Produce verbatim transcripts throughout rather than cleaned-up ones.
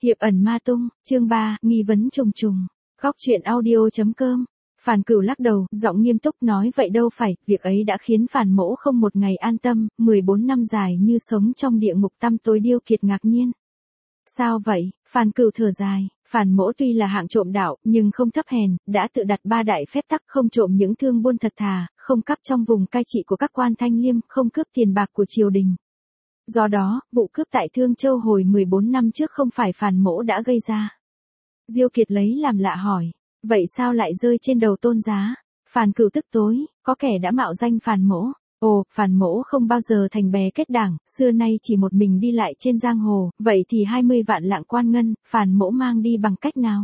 Hiệp ẩn ma tung, chương ba, nghi vấn trùng trùng. Góc truyện audio.com. Phàn Cửu lắc đầu, giọng nghiêm túc nói vậy đâu phải, việc ấy đã khiến Phàn Mỗ không một ngày an tâm, mười bốn năm dài như sống trong địa ngục tăm tối. Điêu Kiệt ngạc nhiên. Sao vậy? Phàn Cửu thở dài, Phàn Mỗ tuy là hạng trộm đạo, nhưng không thấp hèn, đã tự đặt ba đại phép tắc: không trộm những thương buôn thật thà, không cắp trong vùng cai trị của các quan thanh liêm, không cướp tiền bạc của triều đình. Do đó, vụ cướp tại Thương Châu hồi mười bốn năm trước không phải Phàn Mỗ đã gây ra. Diêu Kiệt lấy làm lạ hỏi, vậy sao lại rơi trên đầu Tôn Giá? Phàn Cửu tức tối, có kẻ đã mạo danh Phàn Mỗ. Ồ, Phàn Mỗ không bao giờ thành bè kết đảng, xưa nay chỉ một mình đi lại trên giang hồ, vậy thì hai mươi vạn lạng quan ngân, Phàn Mỗ mang đi bằng cách nào?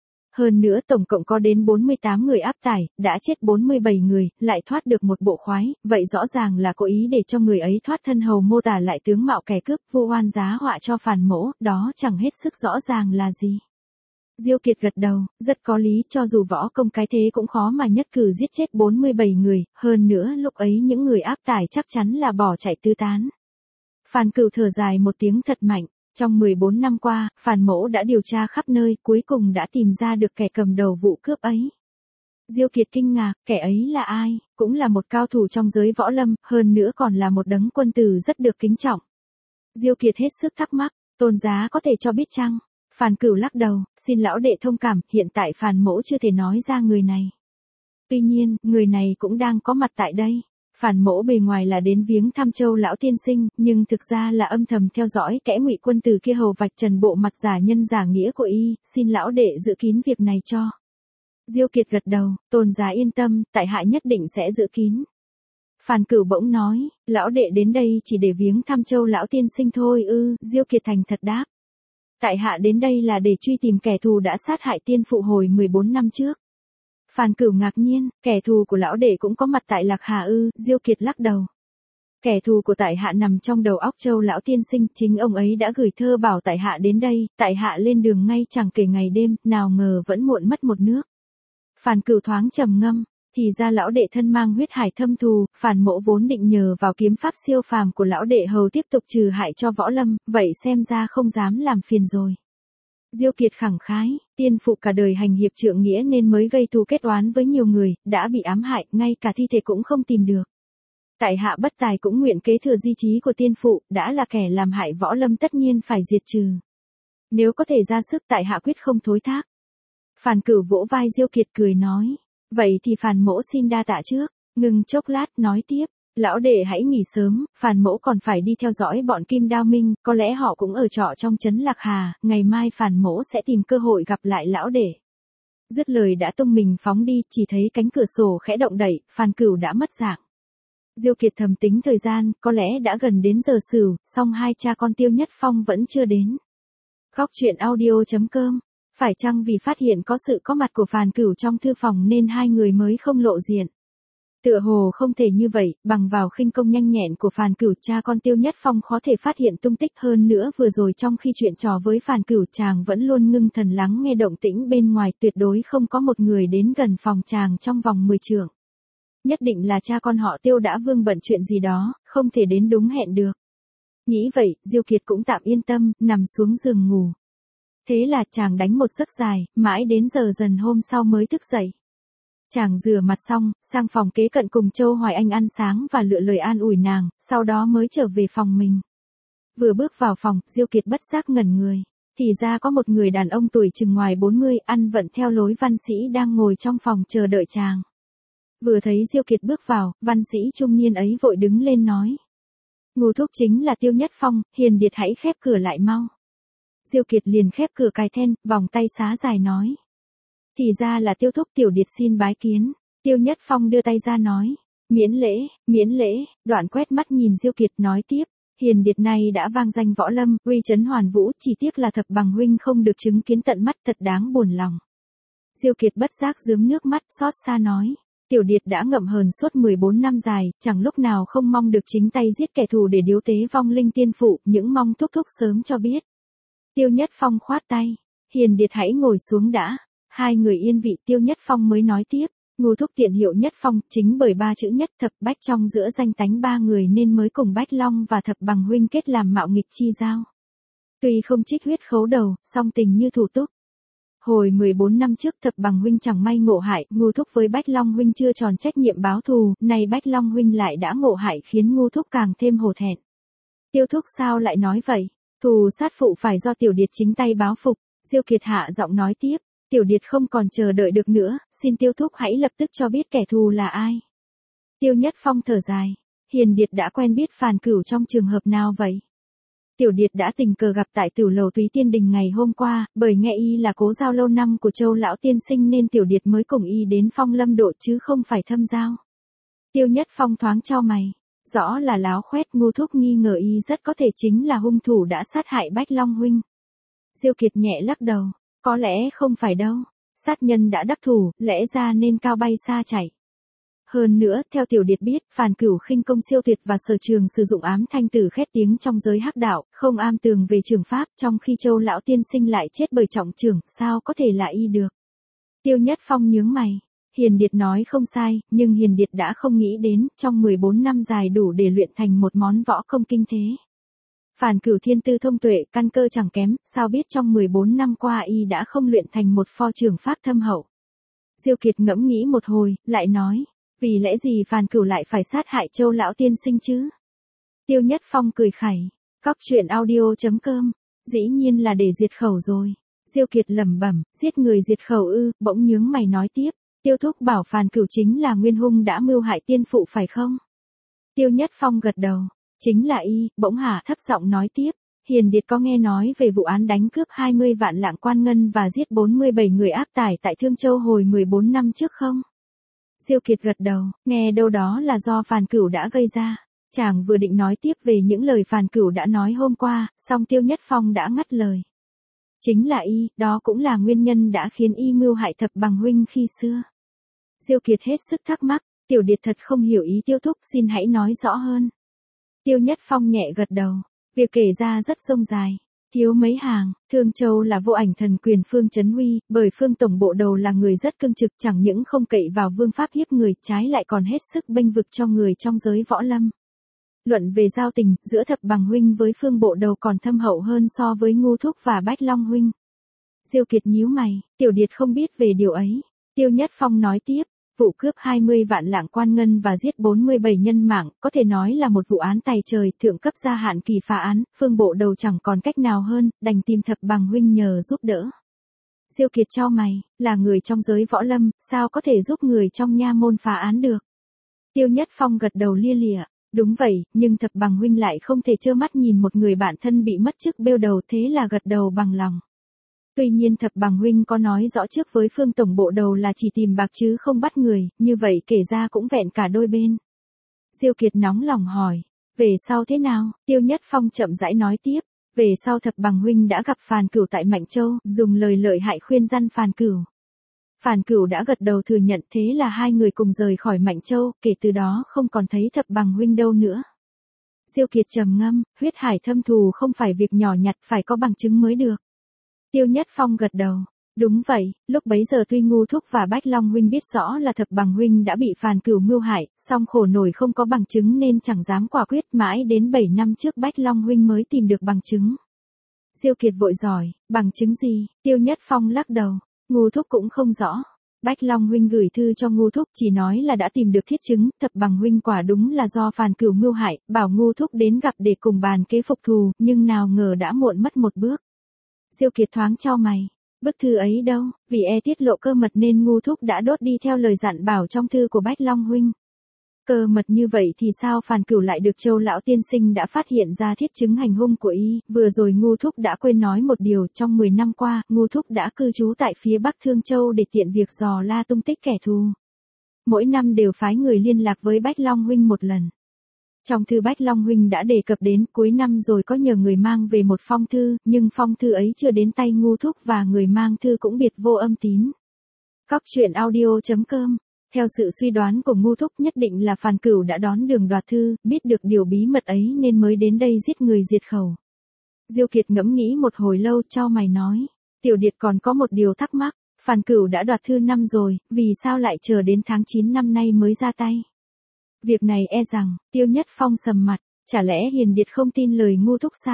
Hơn nữa tổng cộng có đến bốn mươi tám người áp tải, đã chết bốn mươi bảy người, lại thoát được một bộ khoái, vậy rõ ràng là cố ý để cho người ấy thoát thân. Hầu mô tả lại tướng mạo kẻ cướp, vu oan giá họa cho Phàn Mỗ, đó chẳng hết sức rõ ràng là gì. Diêu Kiệt gật đầu, rất có lý, cho dù võ công cái thế cũng khó mà nhất cử giết chết bốn mươi bảy người, hơn nữa lúc ấy những người áp tải chắc chắn là bỏ chạy tứ tán. Phàn Cửu thở dài một tiếng thật mạnh. Trong mười bốn năm qua, Phàn Mỗ đã điều tra khắp nơi, cuối cùng đã tìm ra được kẻ cầm đầu vụ cướp ấy. Diêu Kiệt kinh ngạc, kẻ ấy là ai? Cũng là một cao thủ trong giới võ lâm, hơn nữa còn là một đấng quân tử rất được kính trọng. Diêu Kiệt hết sức thắc mắc, Tôn Giá có thể cho biết chăng? Phàn Cửu lắc đầu, xin lão đệ thông cảm, hiện tại Phàn Mỗ chưa thể nói ra người này. Tuy nhiên, người này cũng đang có mặt tại đây. Phàn Mỗ bề ngoài là đến viếng thăm Châu lão tiên sinh, nhưng thực ra là âm thầm theo dõi kẻ Ngụy quân tử kia hầu vạch trần bộ mặt giả nhân giả nghĩa của y, xin lão đệ giữ kín việc này cho. Diêu Kiệt gật đầu, Tôn Giá yên tâm, tại hạ nhất định sẽ giữ kín. Phàn Cửu bỗng nói, lão đệ đến đây chỉ để viếng thăm Châu lão tiên sinh thôi ư? Diêu Kiệt thành thật đáp. Tại hạ đến đây là để truy tìm kẻ thù đã sát hại tiên phụ hồi mười bốn năm trước. Phàn Cửu ngạc nhiên, kẻ thù của lão đệ cũng có mặt tại Lạc Hà ư? Diêu Kiệt lắc đầu. Kẻ thù của tại hạ nằm trong đầu óc Châu lão tiên sinh, chính ông ấy đã gửi thơ bảo tại hạ đến đây, tại hạ lên đường ngay chẳng kể ngày đêm, nào ngờ vẫn muộn mất một nước. Phàn Cửu thoáng trầm ngâm, thì ra lão đệ thân mang huyết hải thâm thù, Phàn Mỗ vốn định nhờ vào kiếm pháp siêu phàm của lão đệ hầu tiếp tục trừ hại cho võ lâm, vậy xem ra không dám làm phiền rồi. Diêu Kiệt khẳng khái, tiên phụ cả đời hành hiệp trượng nghĩa nên mới gây thù kết oán với nhiều người, đã bị ám hại, ngay cả thi thể cũng không tìm được. Tại hạ bất tài cũng nguyện kế thừa di chí của tiên phụ, đã là kẻ làm hại võ lâm tất nhiên phải diệt trừ. Nếu có thể ra sức tại hạ quyết không thối thác. Phàn Cửu vỗ vai Diêu Kiệt cười nói, vậy thì Phàn Mỗ xin đa tạ trước. Ngừng chốc lát nói tiếp, lão đệ hãy nghỉ sớm, Phàn Mỗ còn phải đi theo dõi bọn Kim Đao Minh, có lẽ họ cũng ở trọ trong trấn Lạc Hà, ngày mai Phàn Mỗ sẽ tìm cơ hội gặp lại lão đệ. Dứt lời đã tung mình phóng đi, chỉ thấy cánh cửa sổ khẽ động đẩy, Phàn Cửu đã mất dạng. Diêu Kiệt thầm tính thời gian, có lẽ đã gần đến giờ sửu, song hai cha con Tiêu Nhất Phong vẫn chưa đến. Góc truyện audio.com. Phải chăng vì phát hiện có sự có mặt của Phàn Cửu trong thư phòng nên hai người mới không lộ diện? Tựa hồ không thể như vậy, bằng vào khinh công nhanh nhẹn của Phàn Cửu, cha con Tiêu Nhất Phong khó thể phát hiện tung tích. Hơn nữa vừa rồi trong khi chuyện trò với Phàn Cửu, chàng vẫn luôn ngưng thần lắng nghe động tĩnh bên ngoài, tuyệt đối không có một người đến gần phòng chàng trong vòng mười trượng. Nhất định là cha con họ Tiêu đã vương bận chuyện gì đó, không thể đến đúng hẹn được. Nghĩ vậy, Diêu Kiệt cũng tạm yên tâm, nằm xuống giường ngủ. Thế là chàng đánh một giấc dài, mãi đến giờ dần hôm sau mới thức dậy. Chàng rửa mặt xong, sang phòng kế cận cùng Châu Hoài Anh ăn sáng và lựa lời an ủi nàng, sau đó mới trở về phòng mình. Vừa bước vào phòng, Diêu Kiệt bất giác ngẩn người. Thì ra có một người đàn ông tuổi chừng ngoài bốn mươi, ăn vận theo lối văn sĩ đang ngồi trong phòng chờ đợi chàng. Vừa thấy Diêu Kiệt bước vào, văn sĩ trung niên ấy vội đứng lên nói. Ngô thúc chính là Tiêu Nhất Phong, hiền điệt hãy khép cửa lại mau. Diêu Kiệt liền khép cửa cài then, vòng tay xá dài nói. Thì ra là Tiêu thúc, tiểu điệt xin bái kiến. Tiêu Nhất Phong đưa tay ra nói. Miễn lễ, miễn lễ, đoạn quét mắt nhìn Diêu Kiệt nói tiếp. Hiền điệt này đã vang danh võ lâm, uy chấn hoàn vũ, chỉ tiếc là Thập Bằng huynh không được chứng kiến tận mắt, thật đáng buồn lòng. Diêu Kiệt bất giác rướm nước mắt, xót xa nói. Tiểu điệt đã ngậm hờn suốt mười bốn năm dài, chẳng lúc nào không mong được chính tay giết kẻ thù để điếu tế vong linh tiên phụ, những mong thúc thúc sớm cho biết. Tiêu Nhất Phong khoát tay, hiền điệt hãy ngồi xuống đã. Hai người yên vị, Tiêu Nhất Phong mới nói tiếp, Ngô thúc tiện hiệu Nhất Phong, chính bởi ba chữ Nhất Thập Bách trong giữa danh tánh ba người nên mới cùng Bách Long và Thập Bằng huynh kết làm mạo nghịch chi giao. Tuy không trích huyết khấu đầu, song tình như thủ túc. Hồi mười bốn năm trước Thập Bằng huynh chẳng may ngộ hại, Ngô Thúc với Bách Long huynh chưa tròn trách nhiệm báo thù, nay Bách Long huynh lại đã ngộ hại khiến Ngô Thúc càng thêm hổ thẹn. Tiêu Thúc sao lại nói vậy? Thù sát phụ phải do Tiểu Điệt chính tay báo phục. Diêu Kiệt hạ giọng nói tiếp, Tiểu Điệt không còn chờ đợi được nữa, xin Tiêu Thúc hãy lập tức cho biết kẻ thù là ai. Tiêu Nhất Phong thở dài, Hiền Điệt đã quen biết Phàn Cửu trong trường hợp nào vậy? Tiểu Điệt đã tình cờ gặp tại Tử Lầu Túy Tiên Đình ngày hôm qua, bởi nghe y là cố giao lâu năm của Châu lão tiên sinh nên Tiểu Điệt mới cùng y đến Phong Lâm độ chứ không phải thâm giao. Tiêu Nhất Phong thoáng chau mày, rõ là láo khoét. Ngô Thúc nghi ngờ y rất có thể chính là hung thủ đã sát hại Bách Long huynh. Diêu Kiệt nhẹ lắc đầu, có lẽ không phải đâu, sát nhân đã đắc thủ, lẽ ra nên cao bay xa chạy. Hơn nữa, theo Tiểu Điệt biết, Phàn Cửu khinh công siêu tuyệt và sở trường sử dụng ám thanh tử khét tiếng trong giới hắc đạo, không am tường về trường pháp, trong khi Châu lão tiên sinh lại chết bởi trọng chưởng, sao có thể là y được. Tiêu Nhất Phong nhướng mày, Hiền Điệt nói không sai, nhưng Hiền Điệt đã không nghĩ đến, trong mười bốn năm dài đủ để luyện thành một món võ công kinh thế. Phàn Cửu thiên tư thông tuệ, căn cơ chẳng kém, sao biết trong mười bốn năm qua y đã không luyện thành một pho trường pháp thâm hậu. Diêu Kiệt ngẫm nghĩ một hồi, lại nói, vì lẽ gì Phàn Cửu lại phải sát hại Châu lão tiên sinh chứ? Tiêu Nhất Phong cười khẩy, Cóc truyện audio chấm com, dĩ nhiên là để diệt khẩu rồi. Diêu Kiệt lẩm bẩm, giết người diệt khẩu ư? Bỗng nhướng mày nói tiếp, Tiêu Thúc bảo Phàn Cửu chính là nguyên hung đã mưu hại tiên phụ phải không? Tiêu Nhất Phong gật đầu, chính là y. Bỗng Hà thấp giọng nói tiếp, Hiền Điệt có nghe nói về vụ án đánh cướp hai mươi vạn lạng quan ngân và giết bốn mươi bảy người áp tải tại Thương Châu hồi mười bốn năm trước không? Diêu Kiệt gật đầu, nghe đâu đó là do Phàn Cửu đã gây ra. Chàng vừa định nói tiếp về những lời Phàn Cửu đã nói hôm qua, song Tiêu Nhất Phong đã ngắt lời. Chính là y, đó cũng là nguyên nhân đã khiến y mưu hại Thập Bằng huynh khi xưa. Diêu Kiệt hết sức thắc mắc, Tiểu Điệt thật không hiểu ý Tiêu Thúc, xin hãy nói rõ hơn. Tiêu Nhất Phong nhẹ gật đầu, việc kể ra rất rông dài. Thiếu mấy hàng, Thương Châu là vô ảnh thần quyền Phương Chấn Huy, bởi Phương tổng bộ đầu là người rất cương trực, chẳng những không cậy vào vương pháp hiếp người, trái lại còn hết sức bênh vực cho người trong giới võ lâm. Luận về giao tình, giữa Thập Bằng huynh với Phương bộ đầu còn thâm hậu hơn so với Ngô Thúc và Bách Long huynh. Diêu Kiệt nhíu mày, Tiểu Điệt không biết về điều ấy. Tiêu Nhất Phong nói tiếp, vụ cướp hai mươi vạn lạng quan ngân và giết bốn mươi bảy nhân mạng, có thể nói là một vụ án tày trời, thượng cấp gia hạn kỳ phá án, Phương bộ đầu chẳng còn cách nào hơn, đành tìm Thập Bằng huynh nhờ giúp đỡ. Diêu Kiệt chau mày, là người trong giới võ lâm, sao có thể giúp người trong nha môn phá án được? Tiêu Nhất Phong gật đầu lia lịa, đúng vậy, nhưng Thập Bằng huynh lại không thể trơ mắt nhìn một người bạn thân bị mất chức bêu đầu, thế là gật đầu bằng lòng. Tuy nhiên Thập Bằng huynh có nói rõ trước với Phương tổng bộ đầu là chỉ tìm bạc chứ không bắt người, như vậy kể ra cũng vẹn cả đôi bên. Diêu Kiệt nóng lòng hỏi, về sau thế nào? Tiêu Nhất Phong chậm rãi nói tiếp, về sau Thập Bằng huynh đã gặp Phàn Cửu tại Mạnh Châu, dùng lời lợi hại khuyên răn Phàn Cửu. Phàn Cửu đã gật đầu thừa nhận, thế là hai người cùng rời khỏi Mạnh Châu, kể từ đó không còn thấy Thập Bằng huynh đâu nữa. Diêu Kiệt trầm ngâm, huyết hải thâm thù không phải việc nhỏ nhặt, phải có bằng chứng mới được. Tiêu Nhất Phong gật đầu, đúng vậy, lúc bấy giờ tuy Ngô Thúc và Bách Long huynh biết rõ là Thập Bằng huynh đã bị Phàn Cửu mưu hại, song khổ nổi không có bằng chứng nên chẳng dám quả quyết, mãi đến bảy năm trước Bách Long huynh mới tìm được bằng chứng. Diêu Kiệt vội hỏi, bằng chứng gì? Tiêu Nhất Phong lắc đầu, Ngô Thúc cũng không rõ. Bách Long huynh gửi thư cho Ngô Thúc, chỉ nói là đã tìm được thiết chứng, Thập Bằng huynh quả đúng là do Phàn Cửu mưu hại, bảo Ngô Thúc đến gặp để cùng bàn kế phục thù, nhưng nào ngờ đã muộn mất một bước. Diêu Kiệt thoáng chau mày, bức thư ấy đâu? Vì e tiết lộ cơ mật nên Ngô Thúc đã đốt đi theo lời dặn bảo trong thư của Bách Long huynh. Cơ mật như vậy thì sao Phàn Cửu lại được Châu lão tiên sinh đã phát hiện ra thiết chứng hành hung của y? Vừa rồi Ngô Thúc đã quên nói một điều, trong mười năm qua, Ngô Thúc đã cư trú tại phía Bắc Thương Châu để tiện việc dò la tung tích kẻ thù. Mỗi năm đều phái người liên lạc với Bách Long huynh một lần. Trong thư Bách Long huynh đã đề cập đến, cuối năm rồi có nhờ người mang về một phong thư, nhưng phong thư ấy chưa đến tay Ngô Thúc và người mang thư cũng biệt vô âm tín. Cóc truyện audio chấm com. Theo sự suy đoán của Ngô Thúc, nhất định là Phàn Cửu đã đón đường đoạt thư, biết được điều bí mật ấy nên mới đến đây giết người diệt khẩu. Diêu Kiệt ngẫm nghĩ một hồi lâu, chau mày nói, Tiểu Điệt còn có một điều thắc mắc, Phàn Cửu đã đoạt thư năm rồi, vì sao lại chờ đến tháng chín năm nay mới ra tay? Việc này e rằng, Tiêu Nhất Phong sầm mặt, chả lẽ Hiền Điệt không tin lời Ngô Thúc sao?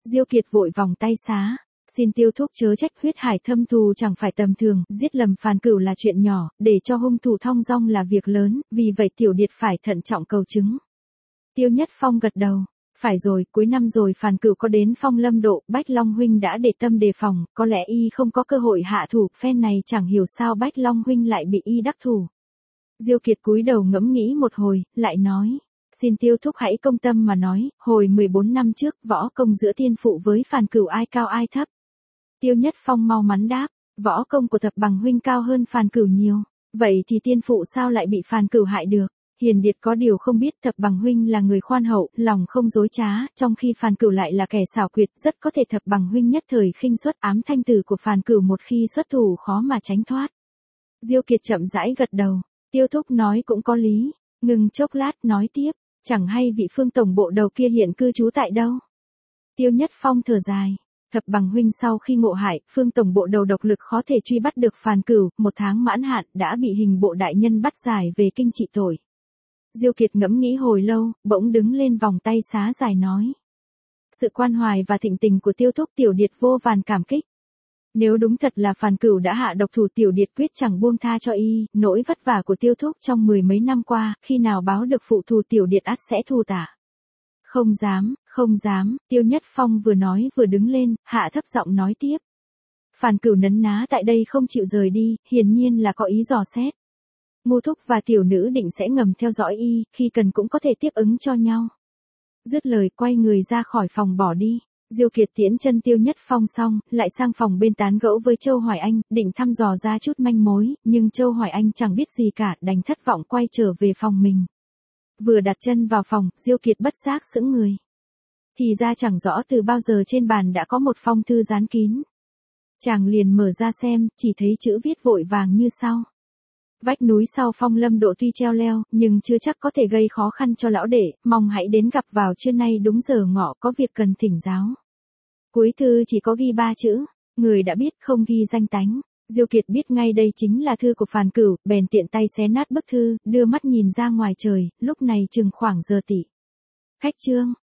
Diêu Kiệt vội vòng tay xá. Xin Tiêu thúc chớ trách, huyết hải thâm thù chẳng phải tầm thường, giết lầm Phàn Cửu là chuyện nhỏ, để cho hung thủ thong dong là việc lớn, vì vậy Tiểu Điệt phải thận trọng cầu chứng. Tiêu Nhất Phong gật đầu. Phải rồi, cuối năm rồi Phàn Cửu có đến Phong Lâm độ, Bách Long huynh đã để tâm đề phòng, có lẽ y không có cơ hội hạ thủ, phen này chẳng hiểu sao Bách Long huynh lại bị y đắc thủ. Diêu Kiệt cúi đầu ngẫm nghĩ một hồi, lại nói. Xin Tiêu thúc hãy công tâm mà nói, hồi mười bốn năm trước, võ công giữa tiên phụ với Phàn Cửu ai cao ai thấp. Tiêu Nhất Phong mau mắn đáp, võ công của Thập Bằng huynh cao hơn Phàn Cửu nhiều, vậy thì tiên phụ sao lại bị Phàn Cửu hại được? Hiền Điệt có điều không biết, Thập Bằng huynh là người khoan hậu, lòng không dối trá, trong khi Phàn Cửu lại là kẻ xảo quyệt, rất có thể Thập Bằng huynh nhất thời khinh suất ám thanh tử của Phàn Cửu, một khi xuất thủ khó mà tránh thoát. Diêu Kiệt chậm rãi gật đầu, Tiêu thúc nói cũng có lý, ngừng chốc lát nói tiếp, chẳng hay vị Phương tổng bộ đầu kia hiện cư trú tại đâu? Tiêu Nhất Phong thở dài. Thập Bằng huynh sau khi ngộ hại, Phương tổng bộ đầu độc lực khó thể truy bắt được Phàn Cửu, một tháng mãn hạn đã bị hình bộ đại nhân bắt giải về kinh trị tội. Diêu Kiệt ngẫm nghĩ hồi lâu, bỗng đứng lên vòng tay xá dài nói. Sự quan hoài và thịnh tình của Tiêu thúc Tiểu Điệt vô vàn cảm kích. Nếu đúng thật là Phàn Cửu đã hạ độc thủ, Tiểu Điệt quyết chẳng buông tha cho y, nỗi vất vả của Tiêu thúc trong mười mấy năm qua, khi nào báo được phụ thù Tiểu Điệt ắt sẽ thù tả. Không dám, không dám, Tiêu Nhất Phong vừa nói vừa đứng lên, hạ thấp giọng nói tiếp. Phàn Cửu nấn ná tại đây không chịu rời đi, hiển nhiên là có ý dò xét. Ngô thúc và tiểu nữ định sẽ ngầm theo dõi y, khi cần cũng có thể tiếp ứng cho nhau. Dứt lời quay người ra khỏi phòng bỏ đi. Diêu Kiệt tiễn chân Tiêu Nhất Phong xong, lại sang phòng bên tán gẫu với Châu Hoài Anh, định thăm dò ra chút manh mối, nhưng Châu Hoài Anh chẳng biết gì cả, đành thất vọng quay trở về phòng mình. Vừa đặt chân vào phòng, Diêu Kiệt bất giác sững người. Thì ra chẳng rõ từ bao giờ trên bàn đã có một phong thư dán kín. Chàng liền mở ra xem, chỉ thấy chữ viết vội vàng như sau. Vách núi sau Phong Lâm độ tuy treo leo, nhưng chưa chắc có thể gây khó khăn cho lão đệ, mong hãy đến gặp vào trưa nay đúng giờ ngọ, có việc cần thỉnh giáo. Cuối thư chỉ có ghi ba chữ, người đã biết không ghi danh tánh. Diêu Kiệt biết ngay đây chính là thư của Phàn Cửu, bèn tiện tay xé nát bức thư, đưa mắt nhìn ra ngoài trời, lúc này chừng khoảng giờ tỵ. Khách trương.